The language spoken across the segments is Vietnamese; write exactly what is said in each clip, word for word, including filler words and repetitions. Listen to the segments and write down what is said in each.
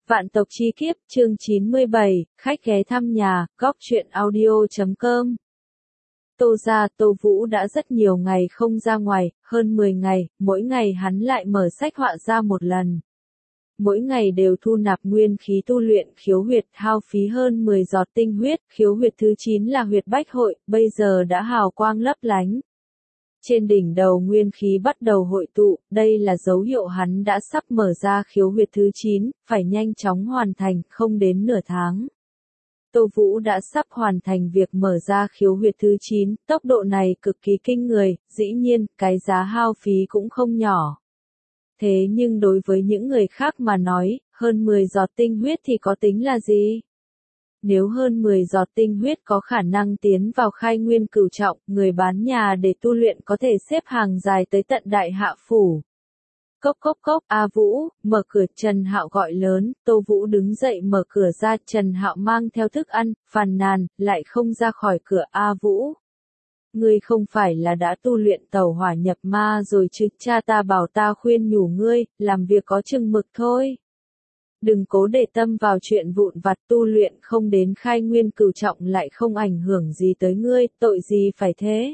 Vạn tộc chi kiếp, chương chín mươi bảy, khách ghé thăm nhà, góc truyện audio chấm com. Tô gia, Tô Vũ đã rất nhiều ngày không ra ngoài, hơn mười ngày, mỗi ngày hắn lại mở sách họa ra một lần. Mỗi ngày đều thu nạp nguyên khí tu luyện khiếu huyệt, hao phí hơn mười giọt tinh huyết, khiếu huyệt thứ chín là huyệt bách hội, bây giờ đã hào quang lấp lánh. Trên đỉnh đầu nguyên khí bắt đầu hội tụ, đây là dấu hiệu hắn đã sắp mở ra khiếu huyệt thứ chín, phải nhanh chóng hoàn thành, không đến nửa tháng. Tô Vũ đã sắp hoàn thành việc mở ra khiếu huyệt thứ chín, tốc độ này cực kỳ kinh người, dĩ nhiên, cái giá hao phí cũng không nhỏ. Thế nhưng đối với những người khác mà nói, hơn mười giọt tinh huyết thì có tính là gì? Nếu hơn mười giọt tinh huyết có khả năng tiến vào khai nguyên cửu trọng, người bán nhà để tu luyện có thể xếp hàng dài tới tận đại hạ phủ. Cốc cốc cốc, A Vũ, mở cửa, Trần Hạo gọi lớn, Tô Vũ đứng dậy mở cửa ra, Trần Hạo mang theo thức ăn, phàn nàn, lại không ra khỏi cửa. A Vũ, ngươi không phải là đã tu luyện tẩu hỏa nhập ma rồi chứ? Cha ta bảo ta khuyên nhủ ngươi, làm việc có chừng mực thôi. Đừng cố để tâm vào chuyện vụn vặt, tu luyện không đến khai nguyên cửu trọng lại không ảnh hưởng gì tới ngươi, tội gì phải thế.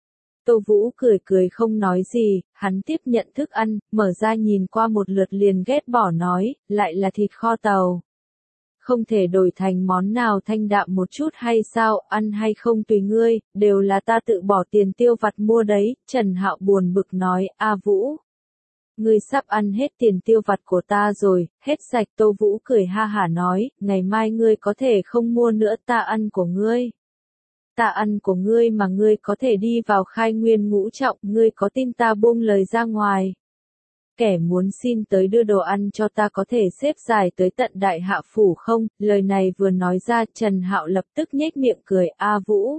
Tô Vũ cười cười không nói gì, hắn tiếp nhận thức ăn, mở ra nhìn qua một lượt liền ghét bỏ nói, lại là thịt kho tàu. Không thể đổi thành món nào thanh đạm một chút hay sao? Ăn hay không tùy ngươi, đều là ta tự bỏ tiền tiêu vặt mua đấy. Trần Hạo buồn bực nói. A Vũ, ngươi sắp ăn hết tiền tiêu vặt của ta rồi, hết sạch. Tô Vũ cười ha hả nói, ngày mai ngươi có thể không mua nữa, ta ăn của ngươi. Ta ăn của ngươi mà ngươi có thể đi vào khai nguyên ngũ trọng, ngươi có tin ta buông lời ra ngoài? Kẻ muốn xin tới đưa đồ ăn cho ta có thể xếp dài tới tận đại hạ phủ không? Lời này vừa nói ra, Trần Hạo lập tức nhếch miệng cười. A Vũ,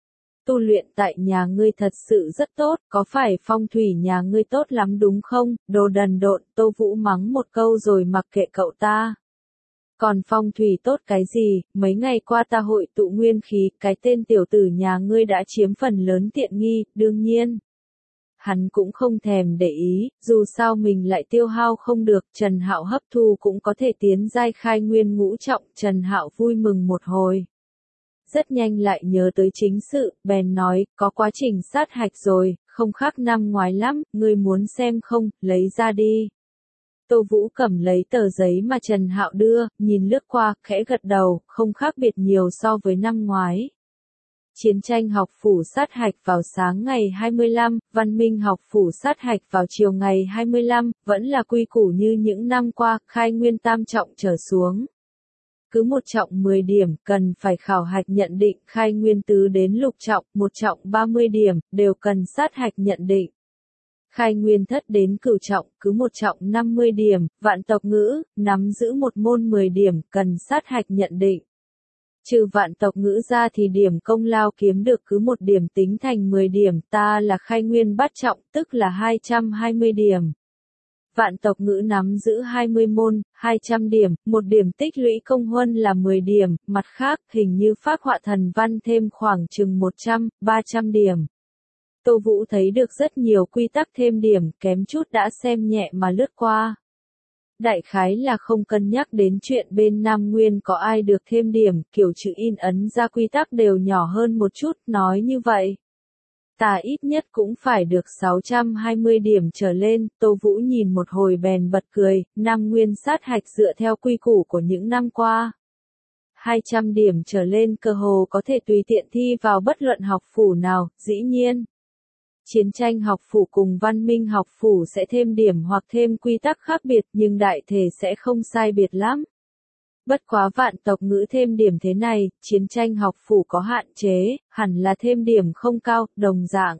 tu luyện tại nhà ngươi thật sự rất tốt, có phải phong thủy nhà ngươi tốt lắm đúng không? Đồ đần độn. Tô Vũ mắng một câu rồi mặc kệ cậu ta. Còn phong thủy tốt cái gì, mấy ngày qua ta hội tụ nguyên khí, cái tên tiểu tử nhà ngươi đã chiếm phần lớn tiện nghi, đương nhiên. Hắn cũng không thèm để ý, dù sao mình lại tiêu hao không được, Trần Hạo hấp thu cũng có thể tiến giai khai nguyên ngũ trọng, Trần Hạo vui mừng một hồi. Rất nhanh lại nhớ tới chính sự, bèn nói, có quá trình sát hạch rồi, không khác năm ngoái lắm, ngươi muốn xem không, lấy ra đi. Tô Vũ cầm lấy tờ giấy mà Trần Hạo đưa, nhìn lướt qua, khẽ gật đầu, không khác biệt nhiều so với năm ngoái. Chiến tranh học phủ sát hạch vào sáng ngày hai mươi lăm, văn minh học phủ sát hạch vào chiều ngày hai mươi lăm, vẫn là quy củ như những năm qua, khai nguyên tam trọng trở xuống. Cứ một trọng mười điểm, cần phải khảo hạch nhận định, khai nguyên tứ đến lục trọng, một trọng ba mươi điểm, đều cần sát hạch nhận định. Khai nguyên thất đến cửu trọng, cứ một trọng năm mươi điểm, vạn tộc ngữ, nắm giữ một môn mười điểm, cần sát hạch nhận định. Trừ vạn tộc ngữ ra thì điểm công lao kiếm được cứ một điểm tính thành mười điểm, ta là khai nguyên bát trọng, tức là hai trăm hai mươi điểm. Vạn tộc ngữ nắm giữ hai mươi môn, hai trăm điểm, một điểm tích lũy công huân là mười điểm, mặt khác, hình như phác họa thần văn thêm khoảng chừng một trăm, ba trăm điểm. Tô Vũ thấy được rất nhiều quy tắc thêm điểm, kém chút đã xem nhẹ mà lướt qua. Đại khái là không cân nhắc đến chuyện bên Nam Nguyên có ai được thêm điểm, kiểu chữ in ấn ra quy tắc đều nhỏ hơn một chút, nói như vậy. Ta ít nhất cũng phải được sáu trăm hai mươi điểm trở lên. Tô Vũ nhìn một hồi bèn bật cười, Nam Nguyên sát hạch dựa theo quy củ của những năm qua. hai trăm điểm trở lên cơ hồ có thể tùy tiện thi vào bất luận học phủ nào, dĩ nhiên. Chiến tranh học phủ cùng văn minh học phủ sẽ thêm điểm hoặc thêm quy tắc khác biệt nhưng đại thể sẽ không sai biệt lắm. Bất quá vạn tộc ngữ thêm điểm thế này, chiến tranh học phủ có hạn chế, hẳn là thêm điểm không cao, đồng dạng.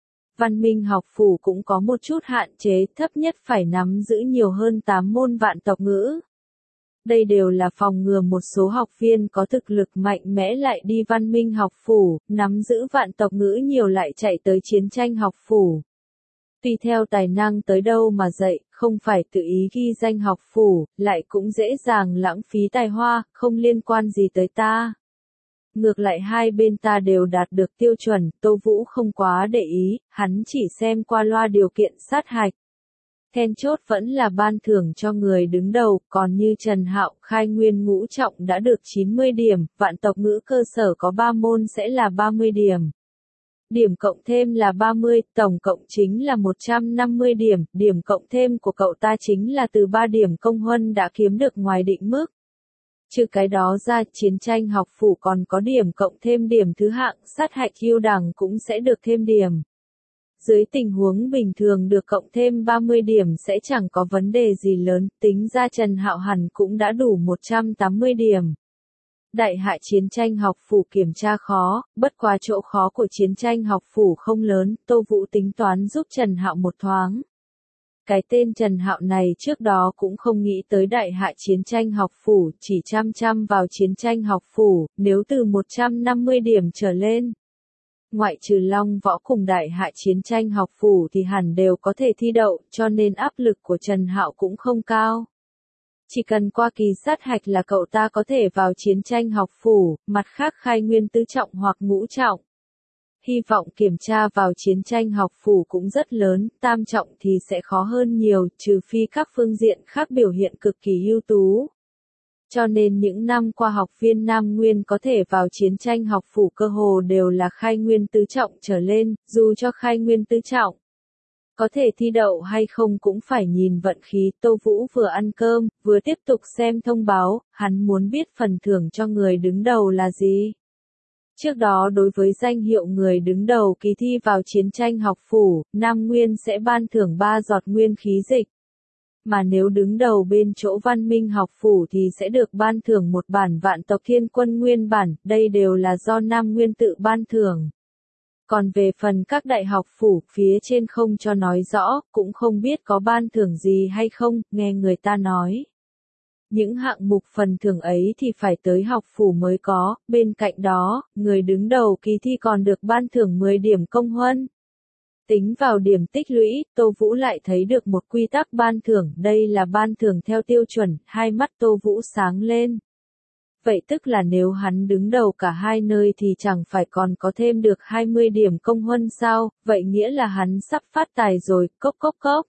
Văn minh học phủ cũng có một chút hạn chế, thấp nhất phải nắm giữ nhiều hơn tám môn vạn tộc ngữ. Đây đều là phòng ngừa một số học viên có thực lực mạnh mẽ lại đi văn minh học phủ, nắm giữ vạn tộc ngữ nhiều lại chạy tới chiến tranh học phủ. Tùy theo tài năng tới đâu mà dạy, không phải tự ý ghi danh học phủ, lại cũng dễ dàng lãng phí tài hoa, không liên quan gì tới ta. Ngược lại hai bên ta đều đạt được tiêu chuẩn, Tô Vũ không quá để ý, hắn chỉ xem qua loa điều kiện sát hạch. Then chốt vẫn là ban thưởng cho người đứng đầu, còn như Trần Hạo, khai nguyên ngũ trọng đã được chín mươi điểm, vạn tộc ngữ cơ sở có ba môn sẽ là ba mươi điểm. Điểm cộng thêm là ba mươi, tổng cộng chính là một trăm năm mươi điểm, điểm cộng thêm của cậu ta chính là từ ba điểm công huân đã kiếm được ngoài định mức. Trừ cái đó ra, chiến tranh học phủ còn có điểm cộng thêm điểm thứ hạng, sát hạch yêu đẳng cũng sẽ được thêm điểm. Dưới tình huống bình thường được cộng thêm ba mươi điểm sẽ chẳng có vấn đề gì lớn, tính ra Trần Hạo hẳn cũng đã đủ một trăm tám mươi điểm. Đại hạ chiến tranh học phủ kiểm tra khó, bất quá chỗ khó của chiến tranh học phủ không lớn, Tô Vũ tính toán giúp Trần Hạo một thoáng. Cái tên Trần Hạo này trước đó cũng không nghĩ tới đại hạ chiến tranh học phủ, chỉ chăm chăm vào chiến tranh học phủ, nếu từ một trăm năm mươi điểm trở lên. Ngoại trừ Long Võ cùng đại hạ chiến tranh học phủ thì hẳn đều có thể thi đậu, cho nên áp lực của Trần Hạo cũng không cao. Chỉ cần qua kỳ sát hạch là cậu ta có thể vào chiến tranh học phủ, mặt khác khai nguyên tứ trọng hoặc ngũ trọng. Hy vọng kiểm tra vào chiến tranh học phủ cũng rất lớn, tam trọng thì sẽ khó hơn nhiều, trừ phi các phương diện khác biểu hiện cực kỳ ưu tú. Cho nên những năm qua học viên Nam Nguyên có thể vào chiến tranh học phủ cơ hồ đều là khai nguyên tứ trọng trở lên, dù cho khai nguyên tứ trọng. Có thể thi đậu hay không cũng phải nhìn vận khí. Tô Vũ vừa ăn cơm, vừa tiếp tục xem thông báo, hắn muốn biết phần thưởng cho người đứng đầu là gì. Trước đó đối với danh hiệu người đứng đầu kỳ thi vào chiến tranh học phủ, Nam Nguyên sẽ ban thưởng ba giọt nguyên khí dịch. Mà nếu đứng đầu bên chỗ văn minh học phủ thì sẽ được ban thưởng một bản vạn tộc thiên quân nguyên bản, đây đều là do Nam Nguyên tự ban thưởng. Còn về phần các đại học phủ phía trên không cho nói rõ, cũng không biết có ban thưởng gì hay không, nghe người ta nói. Những hạng mục phần thưởng ấy thì phải tới học phủ mới có, bên cạnh đó, người đứng đầu kỳ thi còn được ban thưởng mười điểm công huân. Tính vào điểm tích lũy, Tô Vũ lại thấy được một quy tắc ban thưởng, đây là ban thưởng theo tiêu chuẩn, hai mắt Tô Vũ sáng lên. Vậy tức là nếu hắn đứng đầu cả hai nơi thì chẳng phải còn có thêm được hai mươi điểm công huân sao, vậy nghĩa là hắn sắp phát tài rồi, cốc cốc cốc.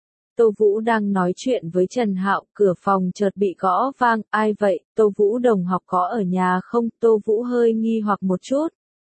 Tô Vũ đang nói chuyện với Trần Hạo, cửa phòng chợt bị gõ vang, ai vậy, Tô Vũ đồng học có ở nhà không, Tô Vũ hơi nghi hoặc một chút.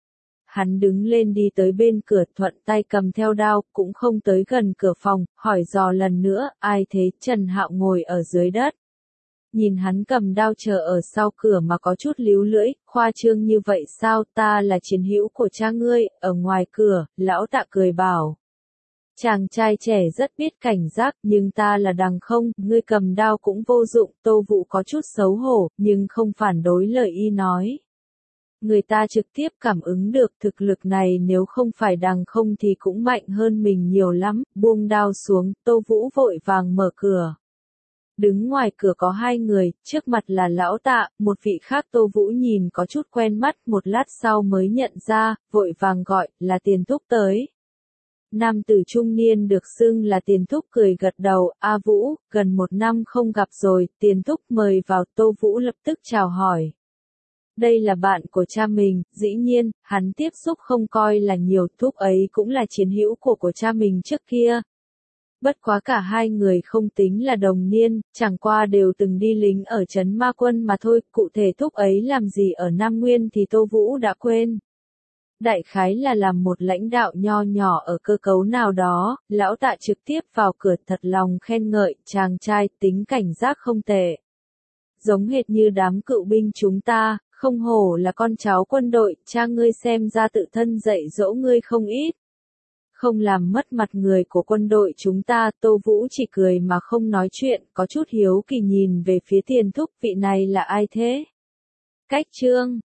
Hắn đứng lên đi tới bên cửa thuận tay cầm theo đao, cũng không tới gần cửa phòng, hỏi dò lần nữa, ai thế, Trần Hạo ngồi ở dưới đất. Nhìn hắn cầm đao chờ ở sau cửa mà có chút líu lưỡi, khoa trương như vậy sao, ta là chiến hữu của cha ngươi, ở ngoài cửa, lão Tạ cười bảo. Chàng trai trẻ rất biết cảnh giác, nhưng ta là đằng không, ngươi cầm đao cũng vô dụng, Tô Vũ có chút xấu hổ, nhưng không phản đối lời y nói. Người ta trực tiếp cảm ứng được thực lực này nếu không phải đằng không thì cũng mạnh hơn mình nhiều lắm, buông đao xuống, Tô Vũ vội vàng mở cửa. Đứng ngoài cửa có hai người, trước mặt là lão Tạ, một vị khác Tô Vũ nhìn có chút quen mắt, một lát sau mới nhận ra, vội vàng gọi, là Tiền Thúc tới. Nam tử trung niên được xưng là Tiền Thúc cười gật đầu, A Vũ, gần một năm không gặp rồi, Tiền Thúc mời vào, Tô Vũ lập tức chào hỏi. Đây là bạn của cha mình, dĩ nhiên, hắn tiếp xúc không coi là nhiều, Thúc ấy cũng là chiến hữu của của cha mình trước kia. Bất quá cả hai người không tính là đồng niên, chẳng qua đều từng đi lính ở trấn Ma Quân mà thôi, cụ thể Thúc ấy làm gì ở Nam Nguyên thì Tô Vũ đã quên. Đại khái là làm một lãnh đạo nho nhỏ ở cơ cấu nào đó, lão Tạ trực tiếp vào cửa thật lòng khen ngợi, chàng trai tính cảnh giác không tệ. Giống hệt như đám cựu binh chúng ta, không hổ là con cháu quân đội, cha ngươi xem ra tự thân dạy dỗ ngươi không ít. Không làm mất mặt người của quân đội chúng ta, Tô Vũ chỉ cười mà không nói chuyện, có chút hiếu kỳ nhìn về phía Tiền Thúc, vị này là ai thế? Cách chương